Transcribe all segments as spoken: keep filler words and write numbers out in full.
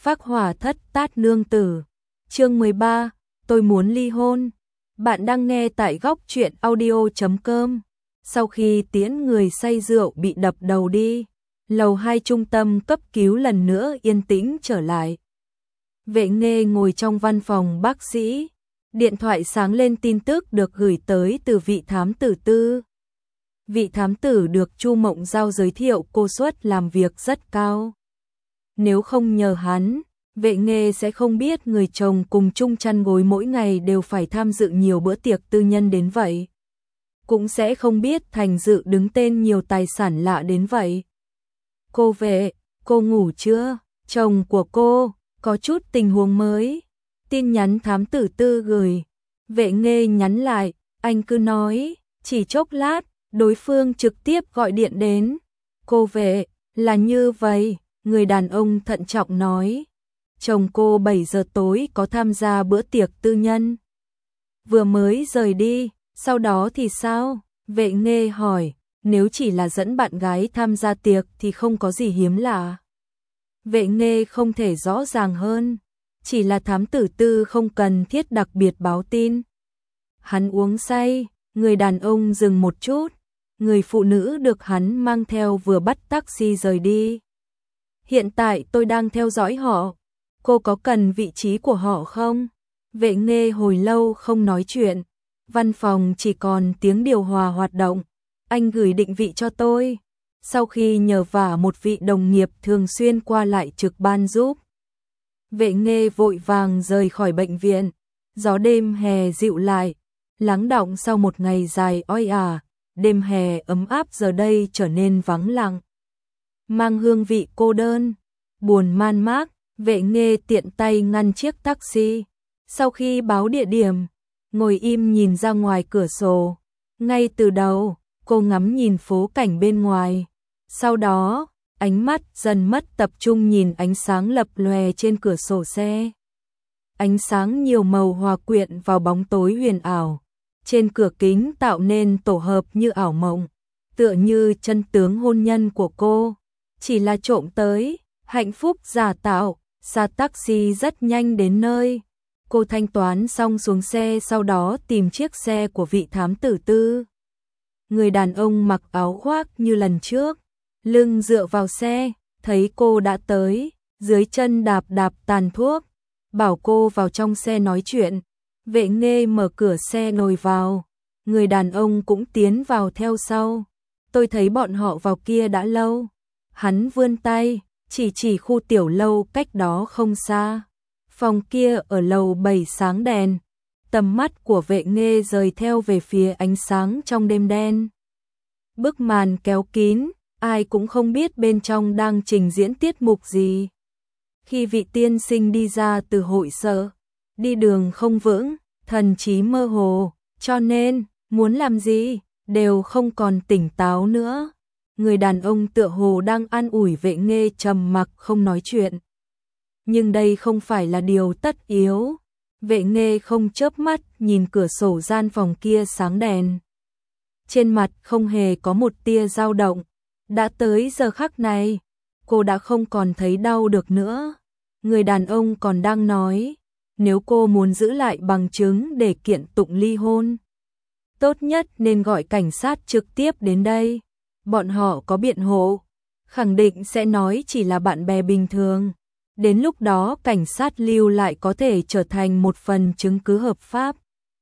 Phác Hỏa Thất Tát Nương Tử. Chương mười ba, tôi muốn ly hôn. Bạn đang nghe tại góc truyện audio chấm com. Sau khi tiễn người say rượu bị đập đầu đi, lầu hai trung tâm cấp cứu lần nữa yên tĩnh trở lại. Vệ Nghê ngồi trong văn phòng bác sĩ, điện thoại sáng lên tin tức được gửi tới từ vị thám tử Tư. Vị thám tử được Chu Mộng Giao giới thiệu cô suất làm việc rất cao. Nếu không nhờ hắn, Vệ Nghê sẽ không biết người chồng cùng chung chăn gối mỗi ngày đều phải tham dự nhiều bữa tiệc tư nhân đến vậy. Cũng sẽ không biết Thành Dự đứng tên nhiều tài sản lạ đến vậy. Cô Vệ, cô ngủ chưa? Chồng của cô có chút tình huống mới. Tin nhắn thám tử Tư gửi. Vệ Nghê nhắn lại, anh cứ nói. Chỉ chốc lát, đối phương trực tiếp gọi điện đến. Cô Vệ, là như vậy, người đàn ông thận trọng nói. Chồng cô bảy giờ tối có tham gia bữa tiệc tư nhân. Vừa mới rời đi, sau đó thì sao? Vệ Nghê hỏi, nếu chỉ là dẫn bạn gái tham gia tiệc thì không có gì hiếm lạ. Vệ Nghê không thể rõ ràng hơn, chỉ là thám tử Tư không cần thiết đặc biệt báo tin. Hắn uống say, người đàn ông dừng một chút, người phụ nữ được hắn mang theo vừa bắt taxi rời đi. Hiện tại tôi đang theo dõi họ, cô có cần vị trí của họ không? Vệ Nghê hồi lâu không nói chuyện, văn phòng chỉ còn tiếng điều hòa hoạt động. Anh gửi định vị cho tôi. Sau khi nhờ vả một vị đồng nghiệp thường xuyên qua lại trực ban giúp, Vệ Nghê vội vàng rời khỏi bệnh viện. Gió đêm hè dịu lại, lắng đọng sau một ngày dài oi ả, đêm hè ấm áp giờ đây trở nên vắng lặng, mang hương vị cô đơn, buồn man mác. Vệ Nghê tiện tay ngăn chiếc taxi. Sau khi báo địa điểm, ngồi im nhìn ra ngoài cửa sổ. Ngay từ đầu, cô ngắm nhìn phố cảnh bên ngoài. Sau đó, ánh mắt dần mất tập trung nhìn ánh sáng lập lòe trên cửa sổ xe. Ánh sáng nhiều màu hòa quyện vào bóng tối huyền ảo. Trên cửa kính tạo nên tổ hợp như ảo mộng, tựa như chân tướng hôn nhân của cô. Chỉ là trộm tới, hạnh phúc giả tạo. Xa taxi rất nhanh đến nơi. Cô thanh toán xong xuống xe, sau đó tìm chiếc xe của vị thám tử Tư. Người đàn ông mặc áo khoác như lần trước, lưng dựa vào xe, thấy cô đã tới, dưới chân đạp đạp tàn thuốc, bảo cô vào trong xe nói chuyện. Vệ Nghê mở cửa xe ngồi vào, người đàn ông cũng tiến vào theo sau. Tôi thấy bọn họ vào kia đã lâu. Hắn vươn tay, chỉ chỉ khu tiểu lâu cách đó không xa. Phòng kia ở lầu bảy sáng đèn. Tầm mắt của Vệ Nghê rời theo về phía ánh sáng trong đêm đen. Bức màn kéo kín, ai cũng không biết bên trong đang trình diễn tiết mục gì. Khi vị tiên sinh đi ra từ hội sở, đi đường không vững, thần trí mơ hồ, cho nên muốn làm gì đều không còn tỉnh táo nữa. Người đàn ông tựa hồ đang an ủi Vệ Nghê trầm mặc không nói chuyện. Nhưng đây không phải là điều tất yếu. Vệ Nghê không chớp mắt nhìn cửa sổ gian phòng kia sáng đèn. Trên mặt không hề có một tia dao động. Đã tới giờ khắc này, cô đã không còn thấy đau được nữa. Người đàn ông còn đang nói, nếu cô muốn giữ lại bằng chứng để kiện tụng ly hôn, tốt nhất nên gọi cảnh sát trực tiếp đến đây. Bọn họ có biện hộ, khẳng định sẽ nói chỉ là bạn bè bình thường. Đến lúc đó cảnh sát lưu lại có thể trở thành một phần chứng cứ hợp pháp.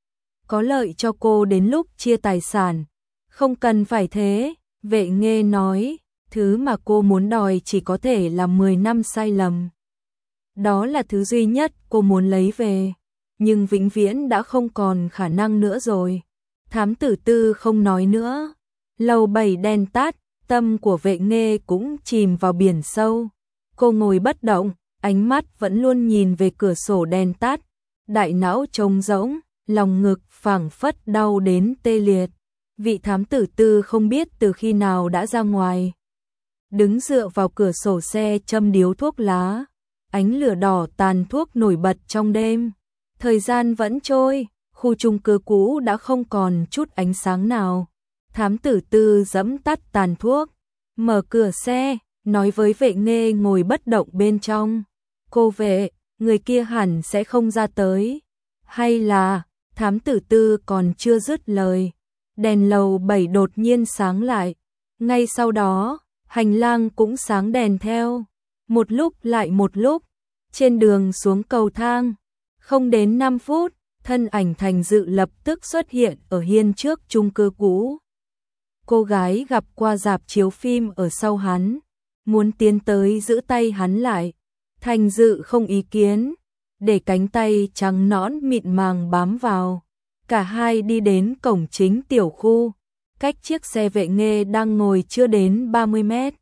Có lợi cho cô đến lúc chia tài sản. Không cần phải thế, Vệ Nghê nói, thứ mà cô muốn đòi chỉ có thể là mười năm sai lầm. Đó là thứ duy nhất cô muốn lấy về, nhưng vĩnh viễn đã không còn khả năng nữa rồi. Thám tử Tư không nói nữa. Lầu bảy đèn tắt, tâm của Vệ Nghê cũng chìm vào biển sâu. Cô ngồi bất động, ánh mắt vẫn luôn nhìn về cửa sổ đèn tắt. Đại não trống rỗng, lòng ngực phảng phất đau đến tê liệt. Vị thám tử Tư không biết từ khi nào đã ra ngoài. Đứng dựa vào cửa sổ xe châm điếu thuốc lá. Ánh lửa đỏ tàn thuốc nổi bật trong đêm. Thời gian vẫn trôi, khu chung cư cũ đã không còn chút ánh sáng nào. Thám tử Tư giẫm tắt tàn thuốc, mở cửa xe, nói với Vệ Nghê ngồi bất động bên trong. Cô vệ, người kia hẳn sẽ không ra tới. Hay là, thám tử Tư còn chưa dứt lời. Đèn lầu bảy đột nhiên sáng lại. Ngay sau đó, hành lang cũng sáng đèn theo. Một lúc lại một lúc, trên đường xuống cầu thang. Không đến năm phút, thân ảnh Thành Dự lập tức xuất hiện ở hiên trước chung cư cũ. Cô gái gặp qua rạp chiếu phim ở sau hắn, muốn tiến tới giữ tay hắn lại. Thành Dự không ý kiến, để cánh tay trắng nõn mịn màng bám vào. Cả hai đi đến cổng chính tiểu khu, cách chiếc xe vệ nghê đang ngồi chưa đến ba mươi mét.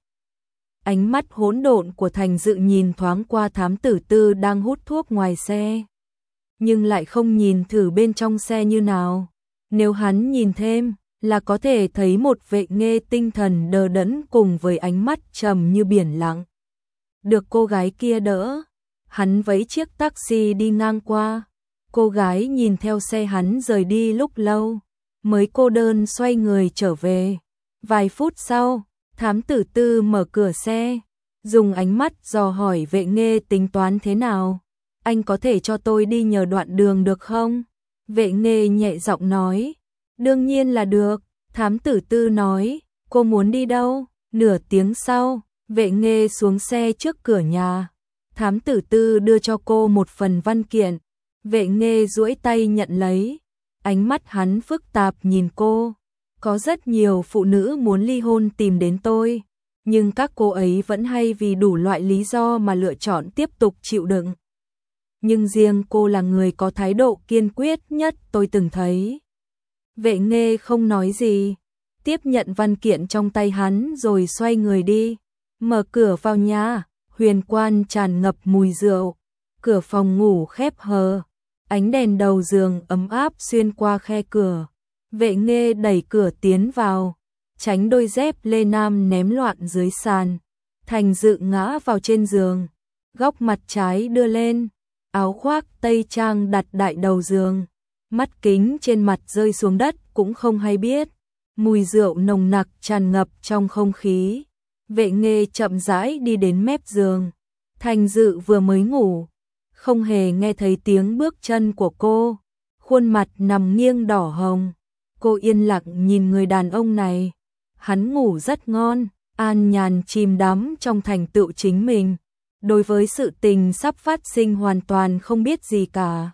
Ánh mắt hỗn độn của Thành Dự nhìn thoáng qua thám tử Tư đang hút thuốc ngoài xe, nhưng lại không nhìn thử bên trong xe như nào. Nếu hắn nhìn thêm, là có thể thấy một vệ nghê tinh thần đờ đẫn cùng với ánh mắt trầm như biển lặng. Được cô gái kia đỡ, hắn vẫy chiếc taxi đi ngang qua. Cô gái nhìn theo xe hắn rời đi lúc lâu, mới cô đơn xoay người trở về. Vài phút sau, thám tử Tư mở cửa xe, dùng ánh mắt dò hỏi vệ nghê tính toán thế nào. Anh có thể cho tôi đi nhờ đoạn đường được không? Vệ nghê nhẹ giọng nói. Đương nhiên là được, thám tử Tư nói. Cô muốn đi đâu? Nửa tiếng sau, vệ nghê xuống xe trước cửa nhà. Thám tử Tư đưa cho cô một phần văn kiện. Vệ nghê duỗi tay nhận lấy. Ánh mắt hắn phức tạp nhìn cô. Có rất nhiều phụ nữ muốn ly hôn tìm đến tôi, nhưng các cô ấy vẫn hay vì đủ loại lý do mà lựa chọn tiếp tục chịu đựng. Nhưng riêng cô là người có thái độ kiên quyết nhất tôi từng thấy. Vệ nghê không nói gì, tiếp nhận văn kiện trong tay hắn rồi xoay người đi. Mở cửa vào nhà, huyền quan tràn ngập mùi rượu. Cửa phòng ngủ khép hờ, ánh đèn đầu giường ấm áp xuyên qua khe cửa. Vệ nghê đẩy cửa tiến vào, tránh đôi dép lê nam ném loạn dưới sàn. Thành Dự ngã vào trên giường, góc mặt trái đưa lên, áo khoác tây trang đặt đại đầu giường. Mắt kính trên mặt rơi xuống đất cũng không hay biết. Mùi rượu nồng nặc tràn ngập trong không khí. Vệ nghê chậm rãi đi đến mép giường. Thành Dự vừa mới ngủ, không hề nghe thấy tiếng bước chân của cô. Khuôn mặt nằm nghiêng đỏ hồng. Cô yên lặng nhìn người đàn ông này. Hắn ngủ rất ngon, an nhàn chìm đắm trong thành tựu chính mình. Đối với sự tình sắp phát sinh hoàn toàn không biết gì cả.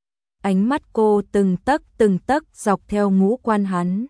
Ánh mắt cô từng tấc từng tấc dọc theo ngũ quan hắn.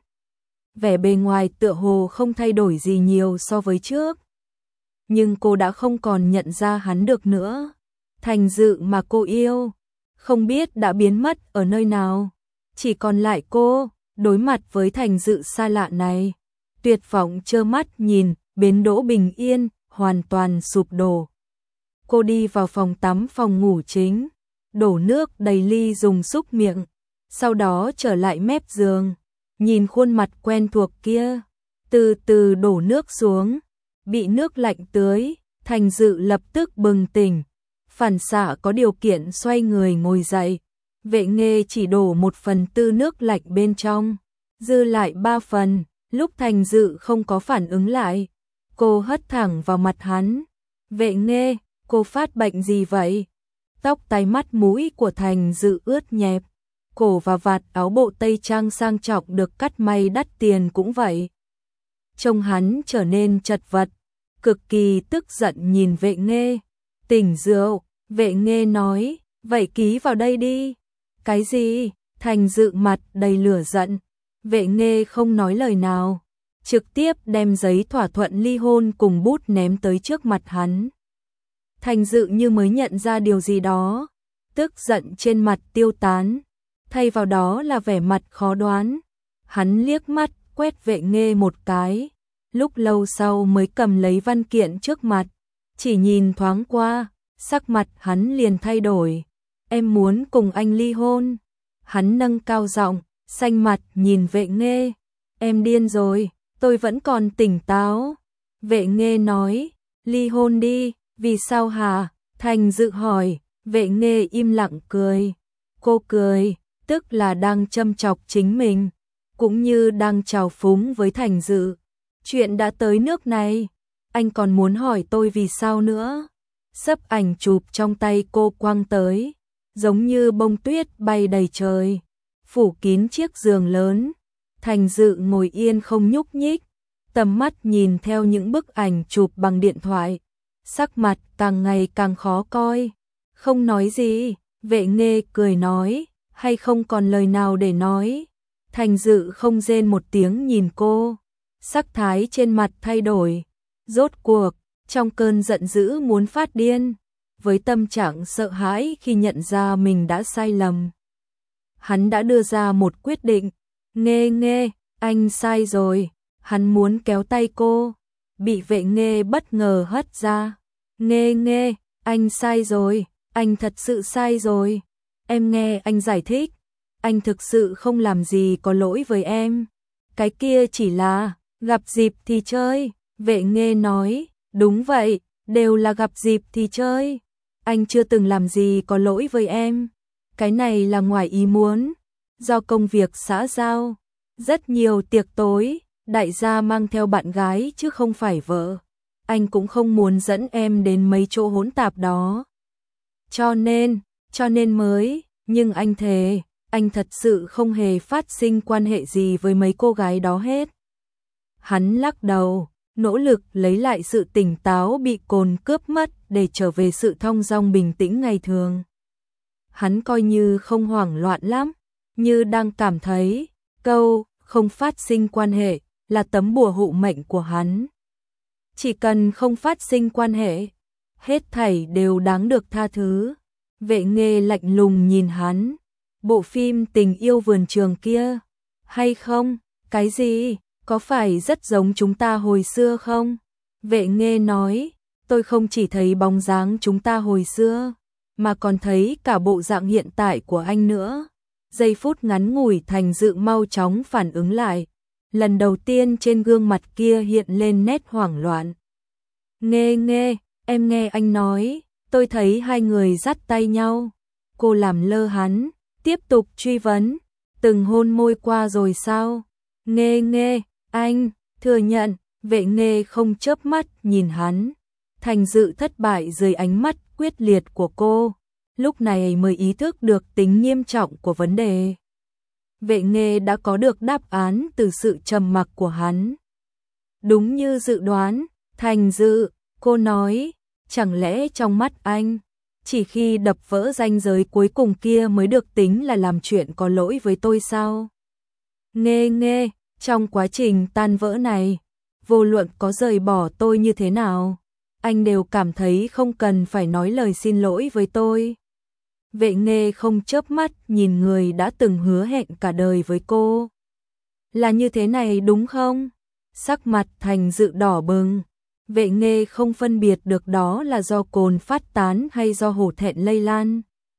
Vẻ bề ngoài tựa hồ không thay đổi gì nhiều so với trước. Nhưng cô đã không còn nhận ra hắn được nữa. Thành Dự mà cô yêu, không biết đã biến mất ở nơi nào. Chỉ còn lại cô, đối mặt với Thành Dự xa lạ này. Tuyệt vọng trơ mắt nhìn, bến đỗ bình yên, hoàn toàn sụp đổ. Cô đi vào phòng tắm phòng ngủ chính, đổ nước đầy ly dùng xúc miệng, sau đó trở lại mép giường, nhìn khuôn mặt quen thuộc kia, từ từ đổ nước xuống, bị nước lạnh tưới. Thành Dự lập tức bừng tỉnh, phản xạ có điều kiện xoay người ngồi dậy. Vệ nghê chỉ đổ một phần tư nước lạnh bên trong, dư lại ba phần. Lúc Thành Dự không có phản ứng lại, cô hất thẳng vào mặt hắn. Vệ nghê, cô phát bệnh gì vậy? Tóc tai mắt mũi của Thành Dự ướt nhẹp, cổ và vạt áo bộ tây trang sang trọng được cắt may đắt tiền cũng vậy. Trông hắn trở nên chật vật, cực kỳ tức giận nhìn vệ nghê. Tỉnh rượu, vệ nghê nói, vậy ký vào đây đi. Cái gì? Thành Dự mặt đầy lửa giận. Vệ nghê không nói lời nào, trực tiếp đem giấy thỏa thuận ly hôn cùng bút ném tới trước mặt hắn. Thành Dự như mới nhận ra điều gì đó, tức giận trên mặt tiêu tán, thay vào đó là vẻ mặt khó đoán. Hắn liếc mắt quét vệ nghê một cái, lúc lâu sau mới cầm lấy văn kiện trước mặt, chỉ nhìn thoáng qua, sắc mặt hắn liền thay đổi. Em muốn cùng anh ly hôn. Hắn nâng cao giọng, xanh mặt nhìn vệ nghê. Em điên rồi, tôi vẫn còn tỉnh táo. Vệ nghê nói, ly hôn đi. Vì sao hả? Thành Dự hỏi. Vệ nghê im lặng cười. Cô cười, tức là đang châm chọc chính mình, cũng như đang trào phúng với Thành Dự. Chuyện đã tới nước này, anh còn muốn hỏi tôi vì sao nữa? Sấp ảnh chụp trong tay cô quăng tới, giống như bông tuyết bay đầy trời, phủ kín chiếc giường lớn. Thành Dự ngồi yên không nhúc nhích, tầm mắt nhìn theo những bức ảnh chụp bằng điện thoại, sắc mặt càng ngày càng khó coi. Không nói gì, Vệ Nghê cười nói, hay không còn lời nào để nói. Thành Dự không rên một tiếng nhìn cô, sắc thái trên mặt thay đổi. Rốt cuộc, trong cơn giận dữ muốn phát điên, với tâm trạng sợ hãi khi nhận ra mình đã sai lầm, hắn đã đưa ra một quyết định. Nghê Nghê, anh sai rồi. Hắn muốn kéo tay cô, bị Vệ Nghê bất ngờ hất ra. Nghê Nghê, anh sai rồi, anh thật sự sai rồi. Em nghe anh giải thích, anh thực sự không làm gì có lỗi với em. Cái kia chỉ là gặp dịp thì chơi. Vệ Nghê nói, đúng vậy, đều là gặp dịp thì chơi. Anh chưa từng làm gì có lỗi với em. Cái này là ngoài ý muốn, do công việc xã giao, rất nhiều tiệc tối, đại gia mang theo bạn gái chứ không phải vợ. Anh cũng không muốn dẫn em đến mấy chỗ hỗn tạp đó. Cho nên, cho nên mới, nhưng anh thề, anh thật sự không hề phát sinh quan hệ gì với mấy cô gái đó hết. Hắn lắc đầu, nỗ lực lấy lại sự tỉnh táo bị cồn cướp mất để trở về sự thong dong bình tĩnh ngày thường. Hắn coi như không hoảng loạn lắm, như đang cảm thấy câu không phát sinh quan hệ là tấm bùa hộ mệnh của hắn. Chỉ cần không phát sinh quan hệ, hết thảy đều đáng được tha thứ. Vệ Nghê lạnh lùng nhìn hắn, bộ phim Tình yêu vườn trường kia, hay không? Cái gì? Có phải rất giống chúng ta hồi xưa không? Vệ Nghê nói, tôi không chỉ thấy bóng dáng chúng ta hồi xưa, mà còn thấy cả bộ dạng hiện tại của anh nữa. Giây phút ngắn ngủi Thành Dự mau chóng phản ứng lại, lần đầu tiên trên gương mặt kia hiện lên nét hoảng loạn. Nghê Nghê, em nghe anh nói, tôi thấy hai người dắt tay nhau. Cô làm lơ hắn, tiếp tục truy vấn, từng hôn môi qua rồi sao? Nghê Nghê, anh, thừa nhận. Vệ Nghê không chớp mắt nhìn hắn. Thành Dự thất bại dưới ánh mắt quyết liệt của cô, lúc này mới ý thức được tính nghiêm trọng của vấn đề. Vệ Nghê đã có được đáp án từ sự trầm mặc của hắn. Đúng như dự đoán, Thành Dự, cô nói, chẳng lẽ trong mắt anh, chỉ khi đập vỡ ranh giới cuối cùng kia mới được tính là làm chuyện có lỗi với tôi sao? Nghê Nghê, trong quá trình tan vỡ này, vô luận có rời bỏ tôi như thế nào, anh đều cảm thấy không cần phải nói lời xin lỗi với tôi. Vệ Nghê không chớp mắt nhìn người đã từng hứa hẹn cả đời với cô. Là như thế này đúng không? Sắc mặt Thành Dự đỏ bừng. Vệ Nghê không phân biệt được đó là do cồn phát tán hay do hổ thẹn lây lan.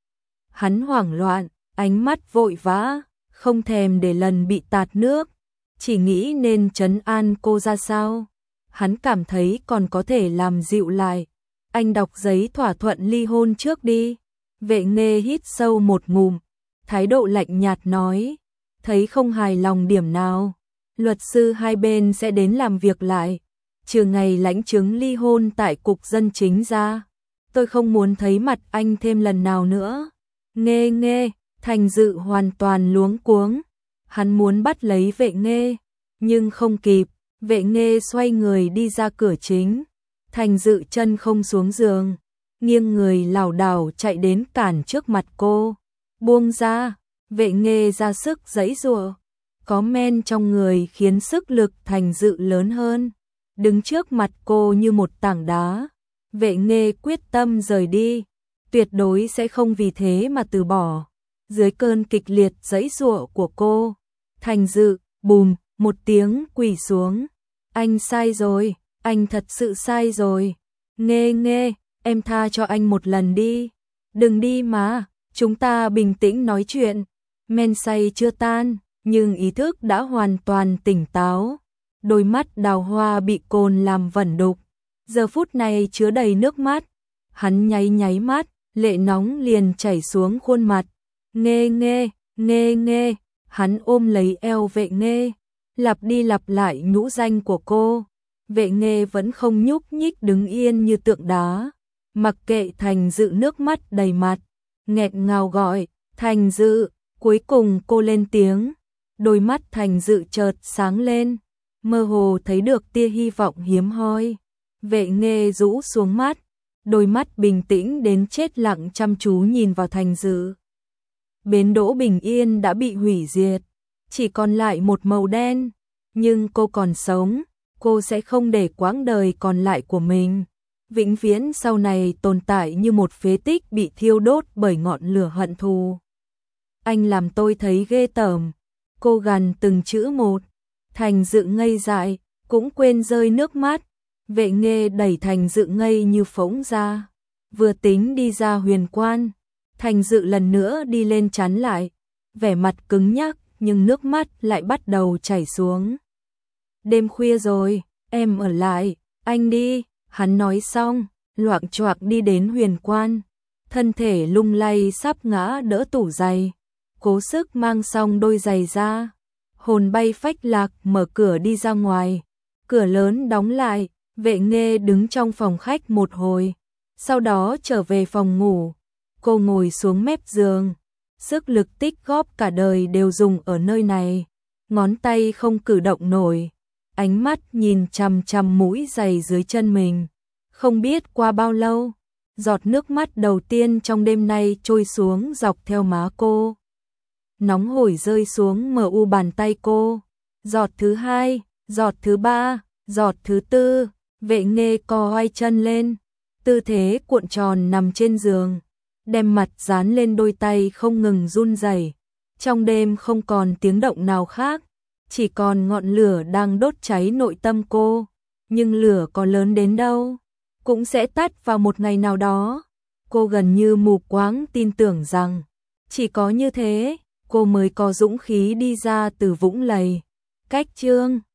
Hắn hoảng loạn, ánh mắt vội vã, không thèm để lần bị tạt nước, chỉ nghĩ nên trấn an cô ra sao. Hắn cảm thấy còn có thể làm dịu lại. Anh đọc giấy thỏa thuận ly hôn trước đi. Vệ Nghê hít sâu một ngụm, thái độ lạnh nhạt nói, thấy không hài lòng điểm nào, luật sư hai bên sẽ đến làm việc lại, trừ ngày lãnh chứng ly hôn tại cục dân chính ra, tôi không muốn thấy mặt anh thêm lần nào nữa. Nghê Nghê, Thành Dự hoàn toàn luống cuống, hắn muốn bắt lấy Vệ Nghê, nhưng không kịp. Vệ Nghê xoay người đi ra cửa chính, Thành Dự chân không xuống giường, nghiêng người lảo đảo chạy đến cản trước mặt cô. Buông ra. Vệ Nghê ra sức giãy giụa, có men trong người khiến sức lực Thành Dự lớn hơn, đứng trước mặt cô như một tảng đá. Vệ Nghê quyết tâm rời đi, tuyệt đối sẽ không vì thế mà từ bỏ. Dưới cơn kịch liệt giãy giụa của cô, Thành Dự bùm một tiếng quỳ xuống. Anh sai rồi, anh thật sự sai rồi. Nghê Nghê, em tha cho anh một lần đi. Đừng đi mà, chúng ta bình tĩnh nói chuyện. Men say chưa tan, nhưng ý thức đã hoàn toàn tỉnh táo. Đôi mắt đào hoa bị cồn làm vẩn đục, giờ phút này chứa đầy nước mắt. Hắn nháy nháy mắt, lệ nóng liền chảy xuống khuôn mặt. Nghê Nghê, Nghê Nghê, hắn ôm lấy eo Vệ Nghê, lặp đi lặp lại nhũ danh của cô. Vệ Nghê vẫn không nhúc nhích đứng yên như tượng đá. mặc kệ Thành Dự nước mắt đầy mặt, nghẹn ngào gọi, Thành Dự, cuối cùng cô lên tiếng, đôi mắt Thành Dự chợt sáng lên, mơ hồ thấy được tia hy vọng hiếm hoi. Vệ Nghê rũ xuống mắt, đôi mắt bình tĩnh đến chết lặng chăm chú nhìn vào Thành Dự. Bến đỗ Bình Yên đã bị hủy diệt, chỉ còn lại một màu đen, nhưng cô còn sống, cô sẽ không để quãng đời còn lại của mình vĩnh viễn sau này tồn tại như một phế tích bị thiêu đốt bởi ngọn lửa hận thù. Anh làm tôi thấy ghê tởm. Cô gằn từng chữ một. Thành Dự ngây dại, cũng quên rơi nước mắt. Vệ Nghê đẩy Thành Dự ngây như phỗng ra. Vừa tính đi ra huyền quan, Thành Dự lần nữa đi lên chắn lại, vẻ mặt cứng nhắc nhưng nước mắt lại bắt đầu chảy xuống. Đêm khuya rồi, em ở lại, anh đi. Hắn nói xong, loạng choạng đi đến huyền quan, thân thể lung lay sắp ngã đỡ tủ giày, cố sức mang xong đôi giày ra, hồn bay phách lạc mở cửa đi ra ngoài, cửa lớn đóng lại, Vệ Nghê đứng trong phòng khách một hồi, sau đó trở về phòng ngủ, cô ngồi xuống mép giường, sức lực tích góp cả đời đều dùng ở nơi này, ngón tay không cử động nổi. Ánh mắt nhìn chằm chằm mũi giày dưới chân mình. Không biết qua bao lâu, giọt nước mắt đầu tiên trong đêm nay trôi xuống dọc theo má cô. Nóng hổi rơi xuống mờ u bàn tay cô. Giọt thứ hai, giọt thứ ba, giọt thứ tư, Vệ Nghê co hai chân lên, tư thế cuộn tròn nằm trên giường, đem mặt dán lên đôi tay không ngừng run rẩy. Trong đêm không còn tiếng động nào khác, chỉ còn ngọn lửa đang đốt cháy nội tâm cô, nhưng lửa có lớn đến đâu, cũng sẽ tắt vào một ngày nào đó. Cô gần như mù quáng tin tưởng rằng, chỉ có như thế, cô mới có dũng khí đi ra từ vũng lầy. Cách chương